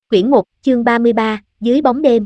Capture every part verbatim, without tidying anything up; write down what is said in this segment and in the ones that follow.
Quyển một, chương ba mươi ba, dưới bóng đêm.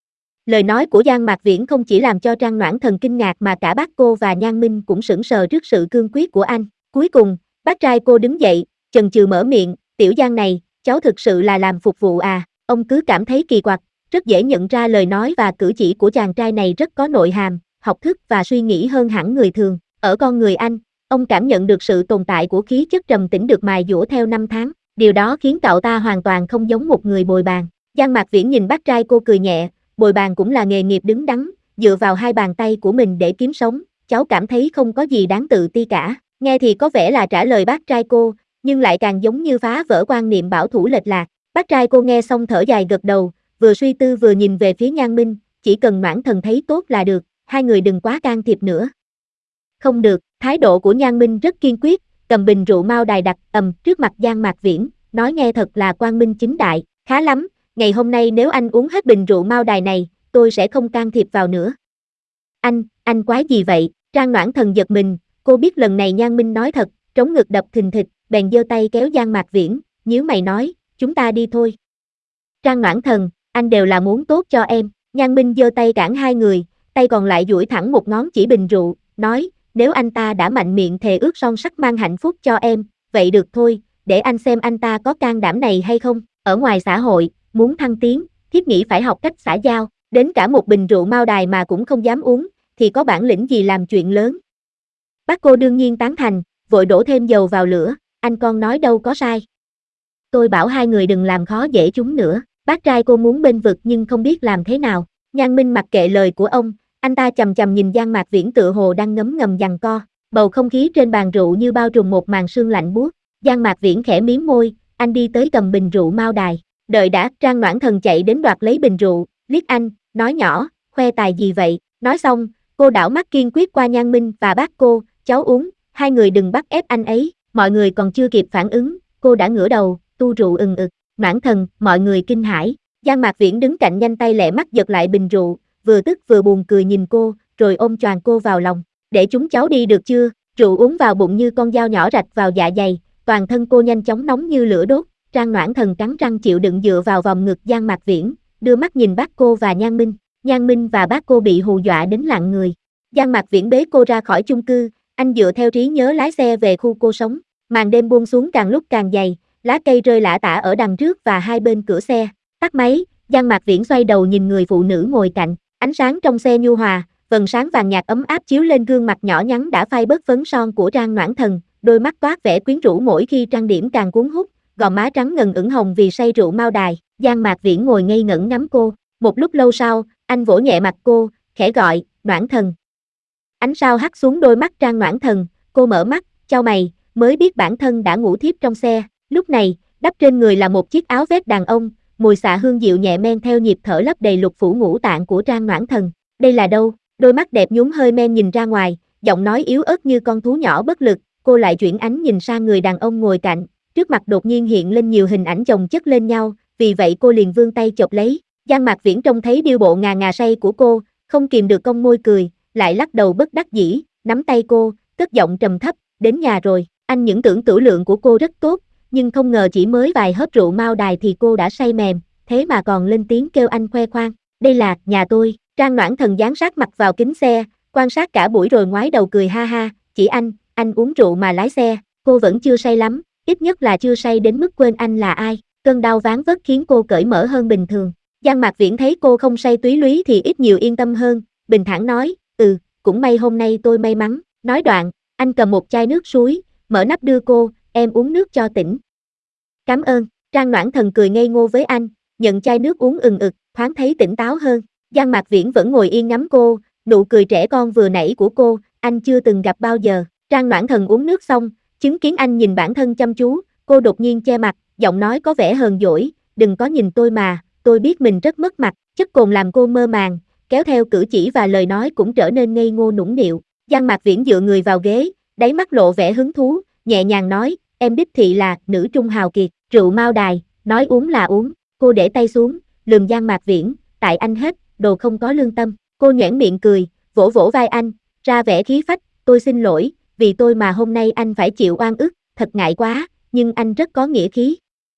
Lời nói của Giang Mạc Viễn không chỉ làm cho Trang Noãn Thần kinh ngạc mà cả bác cô và Nhan Minh cũng sững sờ trước sự cương quyết của anh. Cuối cùng, bác trai cô đứng dậy, chần chừ mở miệng, tiểu Giang này, cháu thực sự là làm phục vụ à, ông cứ cảm thấy kỳ quặc, rất dễ nhận ra lời nói và cử chỉ của chàng trai này rất có nội hàm, học thức và suy nghĩ hơn hẳn người thường. Ở con người anh, ông cảm nhận được sự tồn tại của khí chất trầm tĩnh được mài dũa theo năm tháng. Điều đó khiến cậu ta hoàn toàn không giống một người bồi bàn. Giang Mạc Viễn nhìn bác trai cô cười nhẹ, bồi bàn cũng là nghề nghiệp đứng đắn, dựa vào hai bàn tay của mình để kiếm sống, cháu cảm thấy không có gì đáng tự ti cả. Nghe thì có vẻ là trả lời bác trai cô, nhưng lại càng giống như phá vỡ quan niệm bảo thủ lệch lạc. Bác trai cô nghe xong thở dài gật đầu, vừa suy tư vừa nhìn về phía Nhan Minh, chỉ cần Noãn Thần thấy tốt là được, hai người đừng quá can thiệp nữa. Không được, thái độ của Nhan Minh rất kiên quyết, cầm bình rượu mao đài đặt ầm trước mặt Giang Mạc Viễn, nói nghe thật là quang minh chính đại, khá lắm, ngày hôm nay nếu anh uống hết bình rượu mao đài này, tôi sẽ không can thiệp vào nữa. Anh, anh quái gì vậy? Trang Noãn Thần giật mình, cô biết lần này Nhan Minh nói thật, trống ngực đập thình thịch, bèn giơ tay kéo Giang Mạc Viễn, nhíu mày nói, chúng ta đi thôi. Trang Noãn Thần, anh đều là muốn tốt cho em. Nhan Minh giơ tay cản hai người, tay còn lại duỗi thẳng một ngón chỉ bình rượu, nói, nếu anh ta đã mạnh miệng thề ước son sắt mang hạnh phúc cho em, vậy được thôi, để anh xem anh ta có can đảm này hay không. Ở ngoài xã hội, muốn thăng tiến, thiếp nghĩ phải học cách xã giao, đến cả một bình rượu mao đài mà cũng không dám uống, thì có bản lĩnh gì làm chuyện lớn. Bác cô đương nhiên tán thành, vội đổ thêm dầu vào lửa, anh con nói đâu có sai. Tôi bảo hai người đừng làm khó dễ chúng nữa, bác trai cô muốn bênh vực nhưng không biết làm thế nào. Nhan Minh mặc kệ lời của ông, anh ta chầm chầm nhìn Giang Mạc Viễn tựa hồ đang ngấm ngầm giằng co, bầu không khí trên bàn rượu như bao trùm một màn sương lạnh buốt. Giang Mạc Viễn khẽ mím môi, anh đi tới cầm bình rượu mao đài, đợi đã. Trang Noãn Thần chạy đến đoạt lấy bình rượu, liếc anh, nói nhỏ, khoe tài gì vậy? Nói xong, cô đảo mắt kiên quyết qua Nhan Minh và bác cô, cháu uống, hai người đừng bắt ép anh ấy. Mọi người còn chưa kịp phản ứng, cô đã ngửa đầu, tu rượu ừng ực. Noãn Thần, mọi người kinh hãi. Giang Mạc Viễn đứng cạnh nhanh tay lẹ mắt giật lại bình rượu, vừa tức vừa buồn cười nhìn cô, rồi ôm choàng cô vào lòng. Để chúng cháu đi được chưa? Rượu uống vào bụng như con dao nhỏ rạch vào dạ dày, toàn thân cô nhanh chóng nóng như lửa đốt. Trang Noãn Thần cắn răng chịu đựng dựa vào vòng ngực Giang Mạc Viễn, đưa mắt nhìn bác cô và Nhan Minh. Nhan Minh và bác cô bị hù dọa đến lặng người. Giang Mạc Viễn bế cô ra khỏi chung cư, anh dựa theo trí nhớ lái xe về khu cô sống. Màn đêm buông xuống càng lúc càng dày, lá cây rơi lả tả ở đằng trước và hai bên cửa xe. Tắt máy, Giang Mạc Viễn xoay đầu nhìn người phụ nữ ngồi cạnh, ánh sáng trong xe nhu hòa, vầng sáng vàng nhạt ấm áp chiếu lên gương mặt nhỏ nhắn đã phai bớt phấn son của Trang Noãn Thần, đôi mắt toát vẻ quyến rũ mỗi khi trang điểm càng cuốn hút, gò má trắng ngần ửng hồng vì say rượu mao đài. Giang Mạc Viễn ngồi ngây ngẩn ngắm cô, một lúc lâu sau, anh vỗ nhẹ mặt cô, khẽ gọi, Noãn Thần. Ánh sao hắt xuống đôi mắt Trang Noãn Thần, cô mở mắt, chau mày, mới biết bản thân đã ngủ thiếp trong xe. Lúc này, đắp trên người là một chiếc áo vest đàn ông, mùi xạ hương dịu nhẹ men theo nhịp thở lấp đầy lục phủ ngũ tạng của Trang Noãn Thần. Đây là đâu? Đôi mắt đẹp nhún hơi men nhìn ra ngoài, giọng nói yếu ớt như con thú nhỏ bất lực. Cô lại chuyển ánh nhìn sang người đàn ông ngồi cạnh, trước mặt đột nhiên hiện lên nhiều hình ảnh chồng chất lên nhau, vì vậy cô liền vươn tay chộp lấy. Giang Mạc Viễn trông thấy điêu bộ ngà ngà say của cô, không kìm được cong môi cười, lại lắc đầu bất đắc dĩ, nắm tay cô, cất giọng trầm thấp, đến nhà rồi. Anh những tưởng tửu lượng của cô rất tốt, nhưng không ngờ chỉ mới vài hớp rượu mao đài thì cô đã say mềm, thế mà còn lên tiếng kêu anh khoe khoang. Đây là nhà tôi. Trang Noãn Thần dán sát mặt vào kính xe, quan sát cả buổi rồi ngoái đầu cười ha ha, chỉ anh, anh uống rượu mà lái xe. Cô vẫn chưa say lắm, ít nhất là chưa say đến mức quên anh là ai. Cơn đau ván vất khiến cô cởi mở hơn bình thường. Giang Mạc Viễn thấy cô không say túy lúy thì ít nhiều yên tâm hơn, bình thản nói, ừ, cũng may hôm nay tôi may mắn. Nói đoạn, anh cầm một chai nước suối, mở nắp đưa cô, em uống nước cho tỉnh. Cảm ơn. Trang Noãn Thần cười ngây ngô với anh, nhận chai nước uống ừng ực, thoáng thấy tỉnh táo hơn. Giang Mạc Viễn vẫn ngồi yên ngắm cô, nụ cười trẻ con vừa nãy của cô, anh chưa từng gặp bao giờ. Trang Noãn Thần uống nước xong, chứng kiến anh nhìn bản thân chăm chú, cô đột nhiên che mặt, giọng nói có vẻ hờn dỗi, đừng có nhìn tôi mà, tôi biết mình rất mất mặt. Chất cồn làm cô mơ màng, kéo theo cử chỉ và lời nói cũng trở nên ngây ngô nũng nịu. Giang Mạc Viễn dựa người vào ghế, đáy mắt lộ vẻ hứng thú, nhẹ nhàng nói, em đích thị là nữ trung hào kiệt, rượu mao đài, nói uống là uống. Cô để tay xuống, lườm Giang Mạc Viễn, tại anh hết, đồ không có lương tâm. Cô nhoẻn miệng cười, vỗ vỗ vai anh, ra vẻ khí phách, tôi xin lỗi, vì tôi mà hôm nay anh phải chịu oan ức, thật ngại quá, nhưng anh rất có nghĩa khí.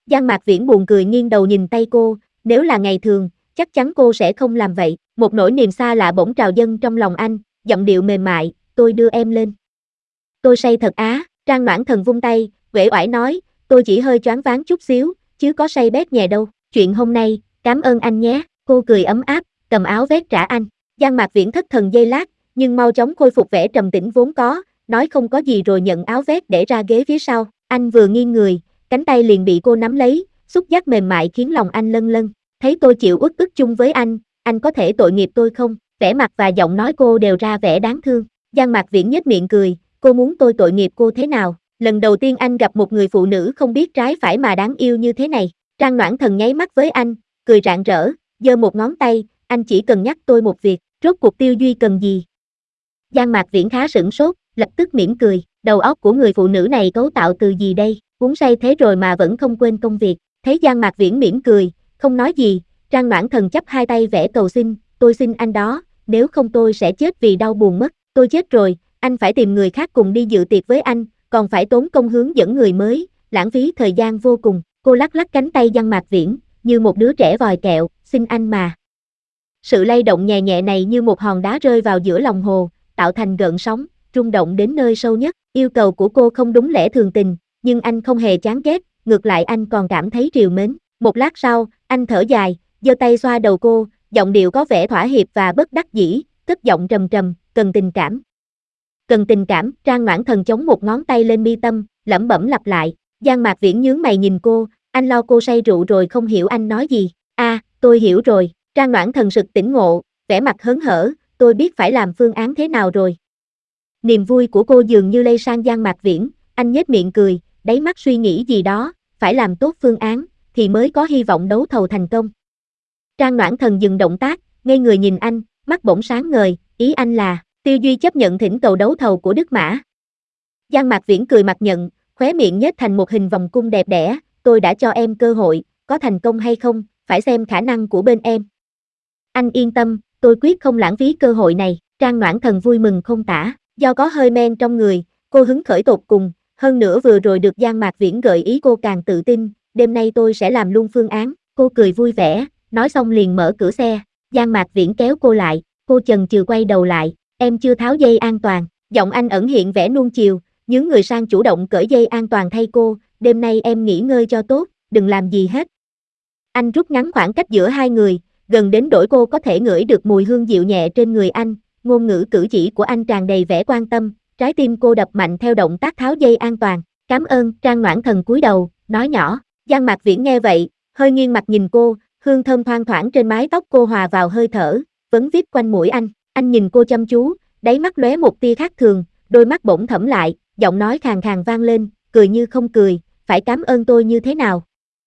Giang Mạc Viễn buồn cười nghiêng đầu nhìn tay cô, nếu là ngày thường, chắc chắn cô sẽ không làm vậy. Một nỗi niềm xa lạ bỗng trào dâng trong lòng anh, giọng điệu mềm mại, tôi đưa em lên. Tôi say thật á, Trang Noãn Thần vung tay, uể oải nói, tôi chỉ hơi choáng váng chút xíu, chứ có say bét nhè đâu. Chuyện hôm nay, cảm ơn anh nhé. Cô cười ấm áp, cầm áo vest trả anh. Giang Mạc Viễn thất thần giây lát, nhưng mau chóng khôi phục vẻ trầm tĩnh vốn có, nói không có gì rồi nhận áo vest để ra ghế phía sau. Anh vừa nghiêng người, cánh tay liền bị cô nắm lấy, xúc giác mềm mại khiến lòng anh lân lân. Thấy tôi chịu uất ức chung với anh, anh có thể tội nghiệp tôi không? Vẻ mặt và giọng nói cô đều ra vẻ đáng thương. Giang Mạc Viễn nhếch miệng cười, cô muốn tôi tội nghiệp cô thế nào? Lần đầu tiên anh gặp một người phụ nữ không biết trái phải mà đáng yêu như thế này. Trang Noãn Thần nháy mắt với anh, cười rạng rỡ, giơ một ngón tay, anh chỉ cần nhắc tôi một việc, rốt cuộc Tiêu Duy cần gì? Giang Mạc Viễn khá sửng sốt, lập tức mỉm cười, đầu óc của người phụ nữ này cấu tạo từ gì đây, uống say thế rồi mà vẫn không quên công việc. Thấy Giang Mạc Viễn mỉm cười, không nói gì, Trang Noãn Thần chắp hai tay vẽ cầu xin, tôi xin anh đó, nếu không tôi sẽ chết vì đau buồn mất, tôi chết rồi, anh phải tìm người khác cùng đi dự tiệc với anh, còn phải tốn công hướng dẫn người mới, lãng phí thời gian vô cùng. Cô lắc lắc cánh tay Giang Mạc Viễn, như một đứa trẻ vòi kẹo, xin anh mà. Sự lay động nhẹ nhẹ này như một hòn đá rơi vào giữa lòng hồ, tạo thành gợn sóng, rung động đến nơi sâu nhất. Yêu cầu của cô không đúng lẽ thường tình, nhưng anh không hề chán ghét, ngược lại anh còn cảm thấy trìu mến. Một lát sau, anh thở dài, giơ tay xoa đầu cô, giọng điệu có vẻ thỏa hiệp và bất đắc dĩ, cất giọng trầm trầm, cần tình cảm. Cần tình cảm, Trang Noãn Thần chống một ngón tay lên mi tâm, lẩm bẩm lặp lại. Giang Mạc Viễn nhướng mày nhìn cô, anh lo cô say rượu rồi không hiểu anh nói gì. A, à, tôi hiểu rồi. Trang Noãn Thần sực tỉnh ngộ, vẻ mặt hớn hở, tôi biết phải làm phương án thế nào rồi. Niềm vui của cô dường như lây sang Giang Mạc Viễn, anh nhếch miệng cười, đáy mắt suy nghĩ gì đó, phải làm tốt phương án, thì mới có hy vọng đấu thầu thành công. Trang Noãn Thần dừng động tác, ngây người nhìn anh, mắt bỗng sáng ngời, ý anh là, Tiêu Duy chấp nhận thỉnh cầu đấu thầu của Đức Mã. Giang Mạc Viễn cười mặt nhận, khóe miệng nhếch thành một hình vòng cung đẹp đẽ, tôi đã cho em cơ hội, có thành công hay không, phải xem khả năng của bên em. Anh yên tâm, tôi quyết không lãng phí cơ hội này. Trang Noãn Thần vui mừng không tả, do có hơi men trong người, cô hứng khởi tột cùng, hơn nữa vừa rồi được Giang Mạc Viễn gợi ý cô càng tự tin, đêm nay tôi sẽ làm luôn phương án. Cô cười vui vẻ, nói xong liền mở cửa xe. Giang Mạc Viễn kéo cô lại, cô chần chừ quay đầu lại, em chưa tháo dây an toàn. Giọng anh ẩn hiện vẻ nuông chiều, nhướng người sang chủ động cởi dây an toàn thay cô, đêm nay em nghỉ ngơi cho tốt, đừng làm gì hết. Anh rút ngắn khoảng cách giữa hai người, gần đến đổi cô có thể ngửi được mùi hương dịu nhẹ trên người anh, ngôn ngữ cử chỉ của anh tràn đầy vẻ quan tâm, trái tim cô đập mạnh theo động tác tháo dây an toàn. Cảm ơn. Trang Noãn Thần cúi đầu, nói nhỏ. Giang Mạc Viễn nghe vậy, hơi nghiêng mặt nhìn cô, hương thơm thoang thoảng trên mái tóc cô hòa vào hơi thở, vấn vít quanh mũi anh. Anh nhìn cô chăm chú, đáy mắt lóe một tia khác thường, đôi mắt bỗng thẫm lại, giọng nói khàn khàn vang lên, cười như không cười, phải cảm ơn tôi như thế nào?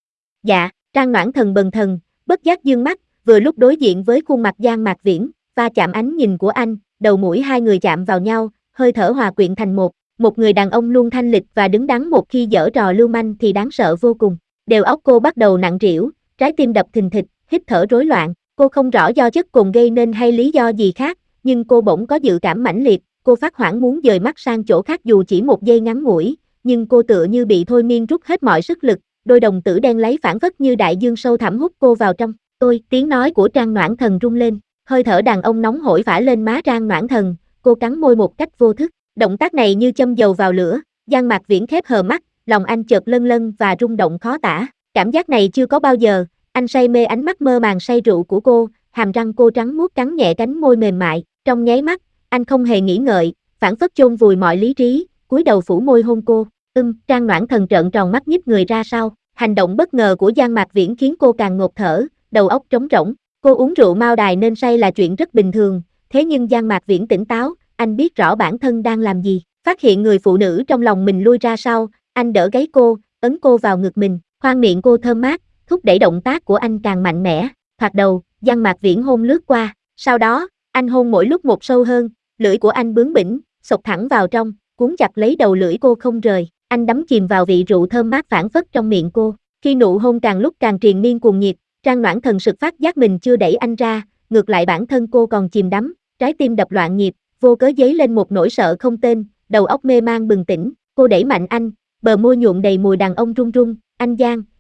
Dạ. Trang Noãn Thần bần thần, bất giác dương mắt, vừa lúc đối diện với khuôn mặt Giang Mạc Viễn, va chạm ánh nhìn của anh, đầu mũi hai người chạm vào nhau, hơi thở hòa quyện thành một. Một người đàn ông luôn thanh lịch và đứng đắn một khi giở trò lưu manh thì đáng sợ vô cùng. Đầu óc cô bắt đầu nặng trĩu, trái tim đập thình thịch, hít thở rối loạn. Cô không rõ do chất cồn gây nên hay lý do gì khác, nhưng cô bỗng có dự cảm mãnh liệt. Cô phát hoảng muốn dời mắt sang chỗ khác dù chỉ một giây ngắn ngủi, nhưng cô tựa như bị thôi miên rút hết mọi sức lực. Đôi đồng tử đen láy phảng phất như đại dương sâu thẳm hút cô vào trong. Tôi, tiếng nói của Trang Noãn Thần rung lên, hơi thở đàn ông nóng hổi phả lên má Trang Noãn Thần, cô cắn môi một cách vô thức. Động tác này như châm dầu vào lửa. Giang Mạc Viễn khép hờ mắt, lòng anh chợt lân lân và rung động khó tả. Cảm giác này chưa có bao giờ, anh say mê ánh mắt mơ màng say rượu của cô, hàm răng cô trắng muốt cắn nhẹ cánh môi mềm mại. Trong nháy mắt, anh không hề nghĩ ngợi, phảng phất chôn vùi mọi lý trí, cúi đầu phủ môi hôn cô. Ưm, Trang Noãn Thần trợn tròn mắt nhích người ra sau. Hành động bất ngờ của Giang Mạc Viễn khiến cô càng ngột thở, đầu óc trống rỗng. Cô uống rượu mao đài nên say là chuyện rất bình thường, thế nhưng Giang Mạc Viễn tỉnh táo, anh biết rõ bản thân đang làm gì. Phát hiện người phụ nữ trong lòng mình lui ra sau, anh đỡ gáy cô, ấn cô vào ngực mình, khoang miệng cô thơm mát, thúc đẩy động tác của anh càng mạnh mẽ. Thoạt đầu, Giang Mạc Viễn hôn lướt qua, sau đó, anh hôn mỗi lúc một sâu hơn, lưỡi của anh bướng bỉnh, xộc thẳng vào trong, cuốn chặt lấy đầu lưỡi cô không rời. Anh đắm chìm vào vị rượu thơm mát phảng phất trong miệng cô. Khi nụ hôn càng lúc càng triền miên cuồng nhiệt, Trang Noãn Thần sực phát giác mình chưa đẩy anh ra, ngược lại bản thân cô còn chìm đắm, trái tim đập loạn nhịp, vô cớ dấy lên một nỗi sợ không tên, đầu óc mê man bừng tỉnh. Cô đẩy mạnh anh, bờ môi nhuộm đầy mùi đàn ông run run. Anh Giang,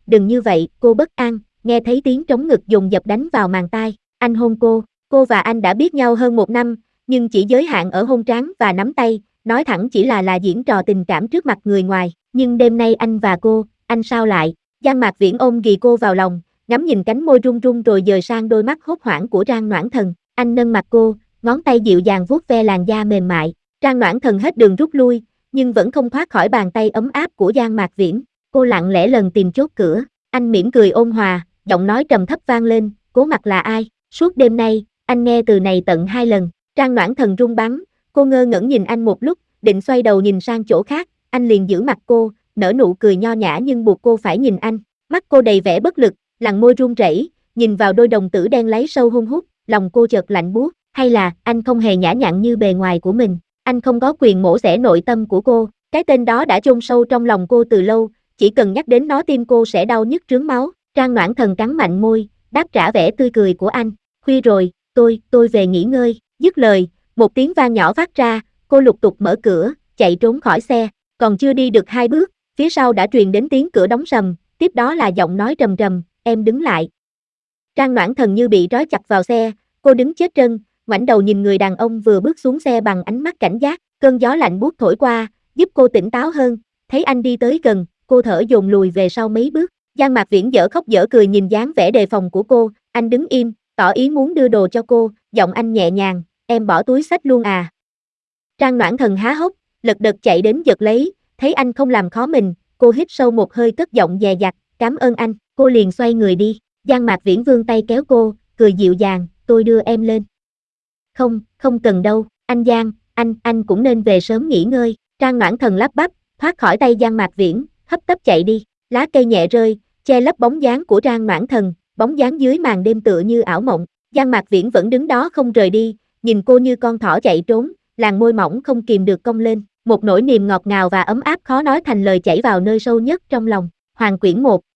đừng như vậy, cô bất an, nghe thấy tiếng trống ngực dồn dập đánh vào màng tai, anh hôn cô, cô và anh đã biết nhau hơn một năm, nhưng chỉ giới hạn ở hôn trán và nắm tay, nói thẳng chỉ là là diễn trò tình cảm trước mặt người ngoài, nhưng đêm nay anh và cô, anh sao lại, Giang Mạc Viễn ôm ghì cô vào lòng, ngắm nhìn cánh môi run run rồi dời sang đôi mắt hốt hoảng của Trang Noãn Thần, anh nâng mặt cô, ngón tay dịu dàng vuốt ve làn da mềm mại, Trang Noãn Thần hết đường rút lui, nhưng vẫn không thoát khỏi bàn tay ấm áp của Giang Mạc Viễn, cô lặng lẽ lần tìm chốt cửa, anh mỉm cười ôn hòa, giọng nói trầm thấp vang lên, Cố Mặc là ai, suốt đêm nay, anh nghe từ này tận hai lần, Trang Noãn Thần run bắn, cô ngơ ngẩn nhìn anh một lúc, định xoay đầu nhìn sang chỗ khác, anh liền giữ mặt cô, nở nụ cười nho nhã nhưng buộc cô phải nhìn anh, mắt cô đầy vẻ bất lực, làn môi run rẩy, nhìn vào đôi đồng tử đen láy sâu hun hút, lòng cô chợt lạnh buốt, hay là anh không hề nhã nhặn như bề ngoài của mình, anh không có quyền mổ xẻ nội tâm của cô, cái tên đó đã chôn sâu trong lòng cô từ lâu, chỉ cần nhắc đến nó tim cô sẽ đau nhức trướng máu, Trang Noãn Thần cắn mạnh môi, đáp trả vẻ tươi cười của anh, khuya rồi, tôi, tôi về nghỉ ngơi, dứt lời, một tiếng vang nhỏ phát ra, cô lục tục mở cửa, chạy trốn khỏi xe, còn chưa đi được hai bước, phía sau đã truyền đến tiếng cửa đóng sầm, tiếp đó là giọng nói trầm trầm, em đứng lại. Trang Noãn Thần như bị trói chặt vào xe, cô đứng chết trân, ngoảnh đầu nhìn người đàn ông vừa bước xuống xe bằng ánh mắt cảnh giác, cơn gió lạnh buốt thổi qua, giúp cô tỉnh táo hơn, thấy anh đi tới gần, cô thở dồn lùi về sau mấy bước, Giang Mạc Viễn dở khóc dở cười nhìn dáng vẻ đề phòng của cô, anh đứng im, tỏ ý muốn đưa đồ cho cô, giọng anh nhẹ nhàng, em bỏ túi xách luôn à. Trang Noãn Thần há hốc, lật đật chạy đến giật lấy, thấy anh không làm khó mình, cô hít sâu một hơi cất giọng dè dặt, cảm ơn anh, cô liền xoay người đi, Giang Mạc Viễn vươn tay kéo cô, cười dịu dàng, tôi đưa em lên. Không, không cần đâu, anh Giang, anh, anh cũng nên về sớm nghỉ ngơi, Trang Noãn Thần lắp bắp, thoát khỏi tay Giang Mạc Viễn, hấp tấp chạy đi, lá cây nhẹ rơi, che lấp bóng dáng của Trang Noãn Thần, bóng dáng dưới màn đêm tựa như ảo mộng, Giang Mạc Viễn vẫn đứng đó không rời đi, nhìn cô như con thỏ chạy trốn, làn môi mỏng không kìm được cong lên, một nỗi niềm ngọt ngào và ấm áp khó nói thành lời chảy vào nơi sâu nhất trong lòng, Hoàng Quyển một.